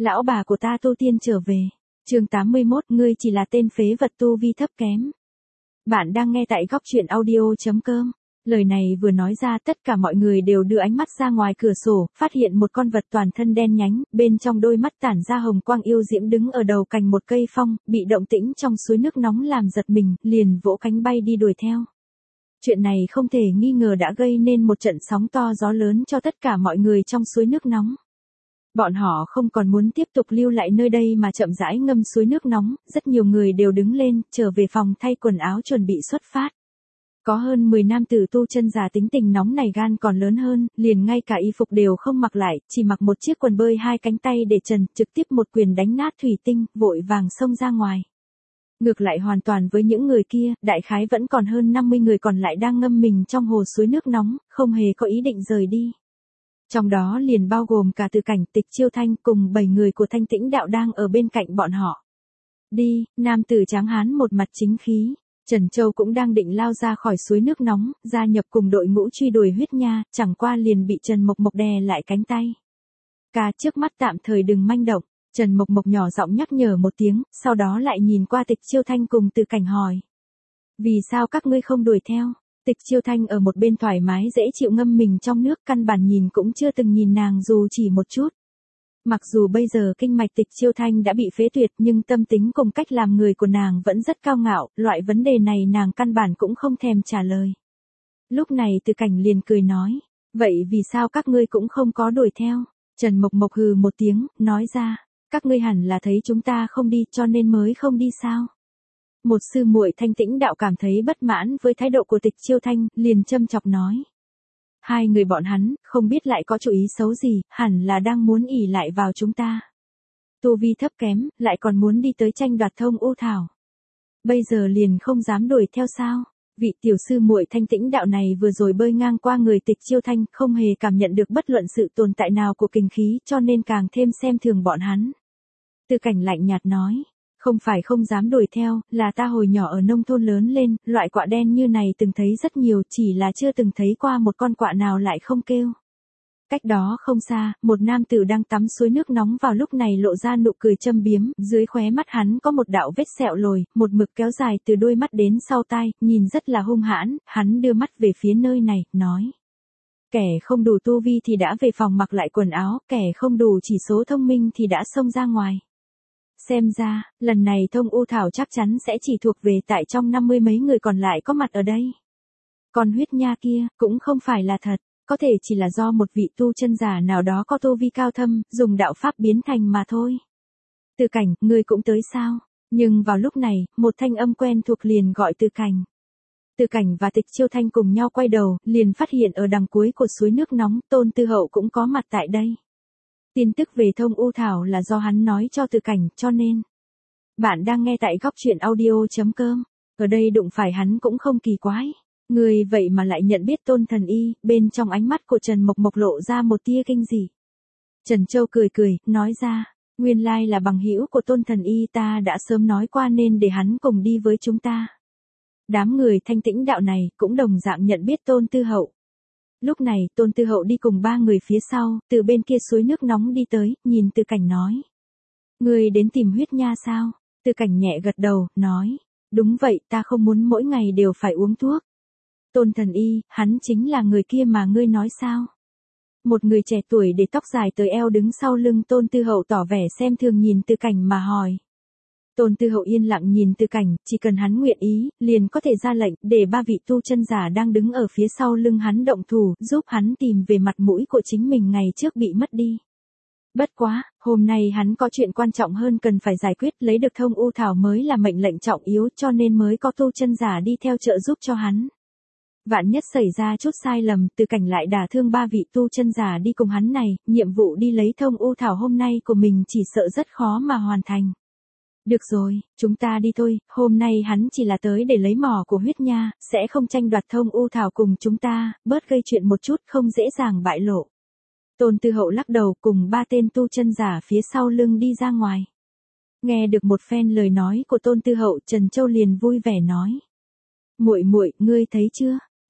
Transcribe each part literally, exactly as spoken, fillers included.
Lão bà của ta tu tiên trở về. Chương tám mươi mốt, ngươi chỉ là tên phế vật tu vi thấp kém. Bạn đang nghe tại góc truyện audio chấm com. Lời này vừa nói ra, tất cả mọi người đều đưa ánh mắt ra ngoài cửa sổ, phát hiện một con vật toàn thân đen nhánh, bên trong đôi mắt tản ra hồng quang yêu diễm đứng ở đầu cành một cây phong, bị động tĩnh trong suối nước nóng làm giật mình, liền vỗ cánh bay đi đuổi theo. Chuyện này không thể nghi ngờ đã gây nên một trận sóng to gió lớn cho tất cả mọi người trong suối nước nóng. Bọn họ không còn muốn tiếp tục lưu lại nơi đây mà chậm rãi ngâm suối nước nóng, rất nhiều người đều đứng lên, trở về phòng thay quần áo chuẩn bị xuất phát. Có hơn mười nam tử tu chân giả tính tình nóng này gan còn lớn hơn, liền ngay cả y phục đều không mặc lại, chỉ mặc một chiếc quần bơi hai cánh tay để trần, trực tiếp một quyền đánh nát thủy tinh, vội vàng xông ra ngoài. Ngược lại hoàn toàn với những người kia, đại khái vẫn còn hơn năm mươi người còn lại đang ngâm mình trong hồ suối nước nóng, không hề có ý định rời đi. Trong đó liền bao gồm cả Từ Cảnh, Tịch Chiêu Thanh cùng bảy người của Thanh Tĩnh Đạo đang ở bên cạnh bọn họ. Đi, nam tử tráng hán một mặt chính khí. Trần Châu cũng đang định lao ra khỏi suối nước nóng, gia nhập cùng đội ngũ truy đuổi huyết nha, chẳng qua liền bị Trần Mộc Mộc đè lại cánh tay. Ca trước mắt tạm thời đừng manh động, Trần Mộc Mộc nhỏ giọng nhắc nhở một tiếng, sau đó lại nhìn qua Tịch Chiêu Thanh cùng Từ Cảnh hỏi. Vì sao các ngươi không đuổi theo? Tịch Chiêu Thanh ở một bên thoải mái dễ chịu ngâm mình trong nước, căn bản nhìn cũng chưa từng nhìn nàng dù chỉ một chút. Mặc dù bây giờ kinh mạch Tịch Chiêu Thanh đã bị phế tuyệt nhưng tâm tính cùng cách làm người của nàng vẫn rất cao ngạo, loại vấn đề này nàng căn bản cũng không thèm trả lời. Lúc này Từ Cảnh liền cười nói, vậy vì sao các ngươi cũng không có đuổi theo? Trần Mộc Mộc hừ một tiếng, nói ra, các ngươi hẳn là thấy chúng ta không đi cho nên mới không đi sao? Một sư muội Thanh Tĩnh Đạo cảm thấy bất mãn với thái độ của Tịch Chiêu Thanh, liền châm chọc nói. Hai người bọn hắn, không biết lại có chủ ý xấu gì, hẳn là đang muốn ỷ lại vào chúng ta. Tu vi thấp kém, lại còn muốn đi tới tranh đoạt thông u thảo. Bây giờ liền không dám đuổi theo sao? Vị tiểu sư muội Thanh Tĩnh Đạo này vừa rồi bơi ngang qua người Tịch Chiêu Thanh, không hề cảm nhận được bất luận sự tồn tại nào của kình khí, cho nên càng thêm xem thường bọn hắn. Từ Cảnh lạnh nhạt nói. Không phải không dám đuổi theo, là ta hồi nhỏ ở nông thôn lớn lên, loại quạ đen như này từng thấy rất nhiều, chỉ là chưa từng thấy qua một con quạ nào lại không kêu. Cách đó không xa, một nam tử đang tắm suối nước nóng vào lúc này lộ ra nụ cười châm biếm, dưới khóe mắt hắn có một đạo vết sẹo lồi, một mực kéo dài từ đôi mắt đến sau tai, nhìn rất là hung hãn, hắn đưa mắt về phía nơi này, nói. Kẻ không đủ tu vi thì đã về phòng mặc lại quần áo, kẻ không đủ chỉ số thông minh thì đã xông ra ngoài. Xem ra, lần này thông u thảo chắc chắn sẽ chỉ thuộc về tại trong năm mươi mấy người còn lại có mặt ở đây. Còn huyết nha kia, cũng không phải là thật, có thể chỉ là do một vị tu chân giả nào đó có tu vi cao thâm, dùng đạo pháp biến thành mà thôi. Từ Cảnh, ngươi cũng tới sao? Nhưng vào lúc này, một thanh âm quen thuộc liền gọi Từ Cảnh. Từ Cảnh và Tịch Chiêu Thanh cùng nhau quay đầu, liền phát hiện ở đằng cuối của suối nước nóng, Tôn Tư Hậu cũng có mặt tại đây. Tin tức về thông u thảo là do hắn nói cho Từ Cảnh, cho nên. Bạn đang nghe tại góc truyện audio chấm com. Ở đây đụng phải hắn cũng không kỳ quái. Người vậy mà lại nhận biết Tôn Thần Y, bên trong ánh mắt của Trần Mộc Mộc lộ ra một tia kinh dị. Trần Châu cười cười, nói ra, nguyên lai là bằng hữu của Tôn Thần Y, ta đã sớm nói qua nên để hắn cùng đi với chúng ta. Đám người Thanh Tĩnh Đạo này cũng đồng dạng nhận biết Tôn Tư Hậu. Lúc này, Tôn Tư Hậu đi cùng ba người phía sau, từ bên kia suối nước nóng đi tới, nhìn Từ Cảnh nói. Người đến tìm huyết nha sao? Từ Cảnh nhẹ gật đầu, nói. Đúng vậy, ta không muốn mỗi ngày đều phải uống thuốc. Tôn Thần Y, hắn chính là người kia mà ngươi nói sao? Một người trẻ tuổi để tóc dài tới eo đứng sau lưng Tôn Tư Hậu tỏ vẻ xem thường nhìn Từ Cảnh mà hỏi. Tôn Tư Hậu yên lặng nhìn Từ Cảnh, chỉ cần hắn nguyện ý, liền có thể ra lệnh, để ba vị tu chân giả đang đứng ở phía sau lưng hắn động thủ, giúp hắn tìm về mặt mũi của chính mình ngày trước bị mất đi. Bất quá, hôm nay hắn có chuyện quan trọng hơn cần phải giải quyết, lấy được thông u thảo mới là mệnh lệnh trọng yếu, cho nên mới có tu chân giả đi theo trợ giúp cho hắn. Vạn nhất xảy ra chút sai lầm, Từ Cảnh lại đả thương ba vị tu chân giả đi cùng hắn này, nhiệm vụ đi lấy thông u thảo hôm nay của mình chỉ sợ rất khó mà hoàn thành. Được rồi, chúng ta đi thôi, hôm nay hắn chỉ là tới để lấy mỏ của huyết nha, sẽ không tranh đoạt thông u thảo cùng chúng ta, bớt gây chuyện một chút không dễ dàng bại lộ. Tôn Tư Hậu lắc đầu cùng ba tên tu chân giả phía sau lưng đi ra ngoài. Nghe được một phen lời nói của Tôn Tư Hậu, Trần Châu liền vui vẻ nói. Muội muội, ngươi thấy chưa?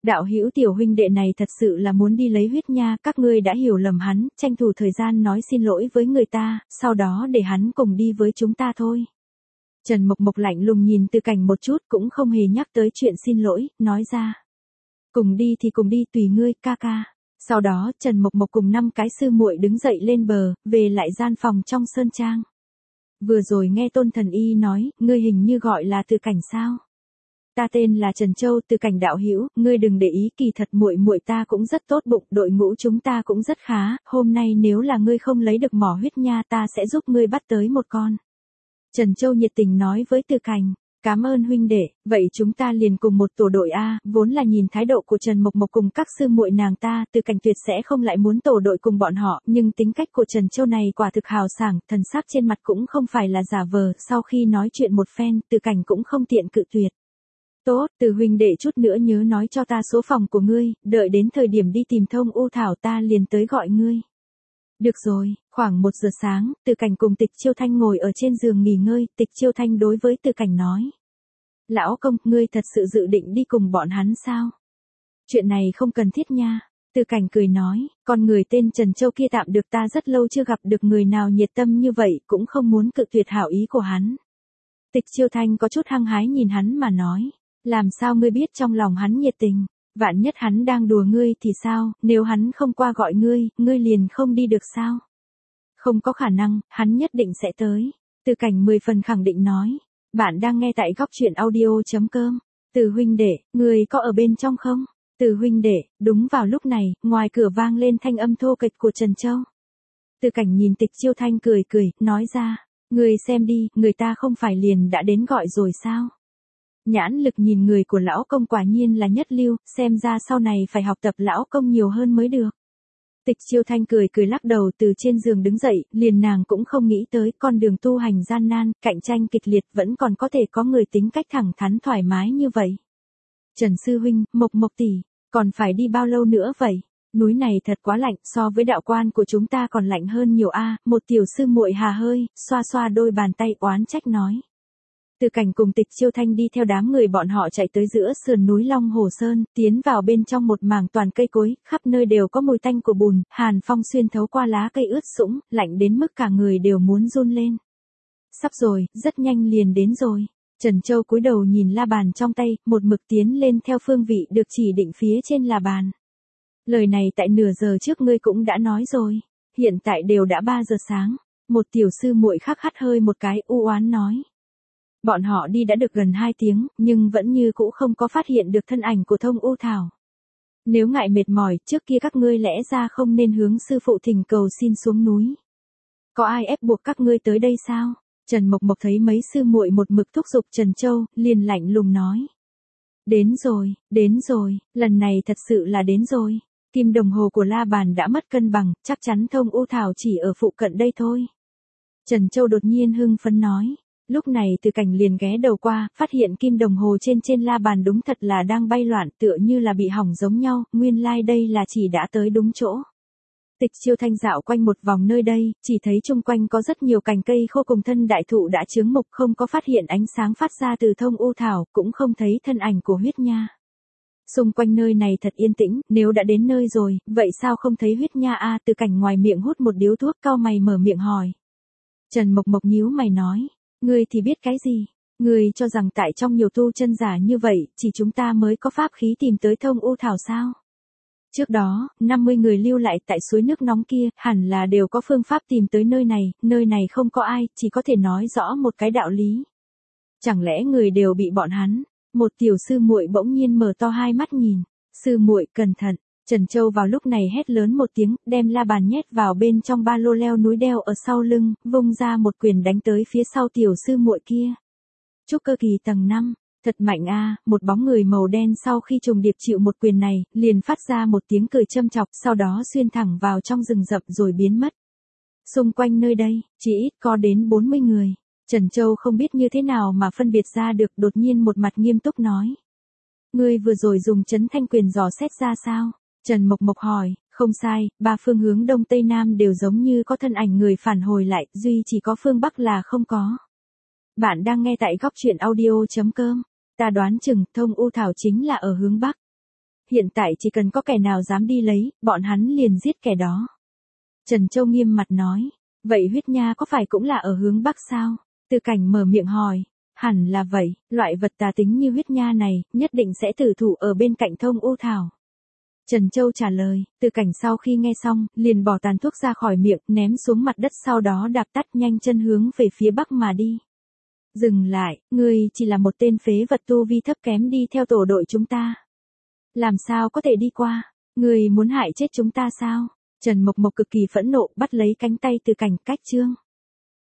Đạo hữu tiểu huynh đệ này thật sự là muốn đi lấy huyết nha, các ngươi đã hiểu lầm hắn, tranh thủ thời gian nói xin lỗi với người ta, sau đó để hắn cùng đi với chúng ta thôi. Trần Mộc Mộc lạnh lùng nhìn Từ Cảnh một chút cũng không hề nhắc tới chuyện xin lỗi, nói ra. Cùng đi thì cùng đi tùy ngươi, ca ca. Sau đó Trần Mộc Mộc cùng năm cái sư muội đứng dậy lên bờ, về lại gian phòng trong sơn trang. Vừa rồi nghe Tôn Thần Y nói, ngươi hình như gọi là Từ Cảnh sao? Ta tên là Trần Châu, Từ Cảnh đạo hữu, ngươi đừng để ý, kỳ thật muội muội ta cũng rất tốt bụng, đội ngũ chúng ta cũng rất khá, hôm nay nếu là ngươi không lấy được mỏ huyết nha ta sẽ giúp ngươi bắt tới một con. Trần Châu nhiệt tình nói với Từ Cảnh, cảm ơn huynh đệ, vậy chúng ta liền cùng một tổ đội A, vốn là nhìn thái độ của Trần Mộc Mộc cùng các sư muội nàng ta, Từ Cảnh tuyệt sẽ không lại muốn tổ đội cùng bọn họ, nhưng tính cách của Trần Châu này quả thực hào sảng, thần sắc trên mặt cũng không phải là giả vờ, sau khi nói chuyện một phen, Từ Cảnh cũng không tiện cự tuyệt. Tốt, Từ huynh đệ chút nữa nhớ nói cho ta số phòng của ngươi, đợi đến thời điểm đi tìm Thông U Thảo ta liền tới gọi ngươi. Được rồi, khoảng một giờ sáng, Từ Cảnh cùng Tịch Chiêu Thanh ngồi ở trên giường nghỉ ngơi, Tịch Chiêu Thanh đối với Từ Cảnh nói. Lão công, ngươi thật sự dự định đi cùng bọn hắn sao? Chuyện này không cần thiết nha. Từ Cảnh cười nói, con người tên Trần Châu kia tạm được, ta rất lâu chưa gặp được người nào nhiệt tâm như vậy, cũng không muốn cự tuyệt hảo ý của hắn. Tịch Chiêu Thanh có chút hăng hái nhìn hắn mà nói, làm sao ngươi biết trong lòng hắn nhiệt tình? Vạn nhất hắn đang đùa ngươi thì sao, nếu hắn không qua gọi ngươi, ngươi liền không đi được sao? Không có khả năng, hắn nhất định sẽ tới. Từ Cảnh mười phần khẳng định nói. Bạn đang nghe tại góc truyện audio.com. Từ huynh đệ, ngươi có ở bên trong không? Từ huynh đệ, đúng vào lúc này, ngoài cửa vang lên thanh âm thô kệch của Trần Châu. Từ Cảnh nhìn Tịch Chiêu Thanh cười cười, nói ra, ngươi xem đi, người ta không phải liền đã đến gọi rồi sao? Nhãn lực nhìn người của lão công quả nhiên là nhất lưu, xem ra sau này phải học tập lão công nhiều hơn mới được. Tịch Chiêu Thanh cười cười lắc đầu từ trên giường đứng dậy, liền nàng cũng không nghĩ tới con đường tu hành gian nan, cạnh tranh kịch liệt vẫn còn có thể có người tính cách thẳng thắn thoải mái như vậy. Trần Sư Huynh, Mộc Mộc tỷ, còn phải đi bao lâu nữa vậy? Núi này thật quá lạnh, so với đạo quan của chúng ta còn lạnh hơn nhiều a. Một tiểu sư muội hà hơi, xoa xoa đôi bàn tay oán trách nói. Từ Cảnh cùng Tịch Chiêu Thanh đi theo đám người bọn họ chạy tới giữa sườn núi Long Hồ Sơn, tiến vào bên trong một mảng toàn cây cối, khắp nơi đều có mùi tanh của bùn, hàn phong xuyên thấu qua lá cây ướt sũng, lạnh đến mức cả người đều muốn run lên. Sắp rồi, rất nhanh liền đến rồi. Trần Châu cúi đầu nhìn la bàn trong tay, một mực tiến lên theo phương vị được chỉ định phía trên la bàn. Lời này tại nửa giờ trước ngươi cũng đã nói rồi, hiện tại đều đã ba giờ sáng. Một tiểu sư muội khác hắt hơi một cái u oán nói. Bọn họ đi đã được gần hai tiếng, nhưng vẫn như cũ không có phát hiện được thân ảnh của Thông U Thảo. Nếu ngại mệt mỏi, trước kia các ngươi lẽ ra không nên hướng sư phụ thỉnh cầu xin xuống núi. Có ai ép buộc các ngươi tới đây sao? Trần Mộc Mộc thấy mấy sư muội một mực thúc giục Trần Châu, liền lạnh lùng nói. Đến rồi, đến rồi, lần này thật sự là đến rồi. Kim đồng hồ của la bàn đã mất cân bằng, chắc chắn Thông U Thảo chỉ ở phụ cận đây thôi. Trần Châu đột nhiên hưng phấn nói. Lúc này Từ Cảnh liền ghé đầu qua, phát hiện kim đồng hồ trên trên la bàn đúng thật là đang bay loạn, tựa như là bị hỏng giống nhau, nguyên lai like đây là chỉ đã tới đúng chỗ. Tịch Chiêu Thanh dạo quanh một vòng nơi đây, chỉ thấy chung quanh có rất nhiều cành cây khô cùng thân đại thụ đã chướng mục, không có phát hiện ánh sáng phát ra từ Thông U Thảo, cũng không thấy thân ảnh của huyết nha. Xung quanh nơi này thật yên tĩnh, nếu đã đến nơi rồi, vậy sao không thấy huyết nha a? Từ Cảnh ngoài miệng hút một điếu thuốc, cau mày mở miệng hỏi. Trần Mộc Mộc nhíu mày nói. Ngươi thì biết cái gì? Ngươi cho rằng tại trong nhiều tu chân giả như vậy, chỉ chúng ta mới có pháp khí tìm tới Thông U Thảo sao? Trước đó, năm mươi người lưu lại tại suối nước nóng kia, hẳn là đều có phương pháp tìm tới nơi này, nơi này không có ai, chỉ có thể nói rõ một cái đạo lý. Chẳng lẽ người đều bị bọn hắn? Một tiểu sư muội bỗng nhiên mở to hai mắt nhìn. Sư muội cẩn thận. Trần Châu vào lúc này hét lớn một tiếng, đem la bàn nhét vào bên trong ba lô leo núi đeo ở sau lưng, vung ra một quyền đánh tới phía sau tiểu sư muội kia. Trúc cơ kỳ tầng năm, thật mạnh a, một bóng người màu đen sau khi trùng điệp chịu một quyền này, liền phát ra một tiếng cười châm chọc, sau đó xuyên thẳng vào trong rừng rậm rồi biến mất. Xung quanh nơi đây, chỉ ít có đến bốn mươi người. Trần Châu không biết như thế nào mà phân biệt ra được, đột nhiên một mặt nghiêm túc nói. Ngươi vừa rồi dùng chấn thanh quyền dò xét ra sao? Trần Mộc Mộc hỏi, không sai, ba phương hướng đông tây nam đều giống như có thân ảnh người phản hồi lại, duy chỉ có phương bắc là không có. Bạn đang nghe tại góc truyện audio.com, ta đoán chừng Thông U Thảo chính là ở hướng bắc. Hiện tại chỉ cần có kẻ nào dám đi lấy, bọn hắn liền giết kẻ đó. Trần Châu nghiêm mặt nói, vậy huyết nha có phải cũng là ở hướng Bắc sao? Từ Cảnh mở miệng hỏi, hẳn là vậy, loại vật tà tính như huyết nha này, nhất định sẽ tử thủ ở bên cạnh Thông U Thảo. Trần Châu trả lời, Từ Cảnh sau khi nghe xong, liền bỏ tàn thuốc ra khỏi miệng, ném xuống mặt đất sau đó đạp tắt nhanh chân hướng về phía Bắc mà đi. Dừng lại, ngươi chỉ là một tên phế vật tu vi thấp kém đi theo tổ đội chúng ta. Làm sao có thể đi qua? Ngươi muốn hại chết chúng ta sao? Trần Mộc Mộc cực kỳ phẫn nộ bắt lấy cánh tay Từ Cảnh cách trương.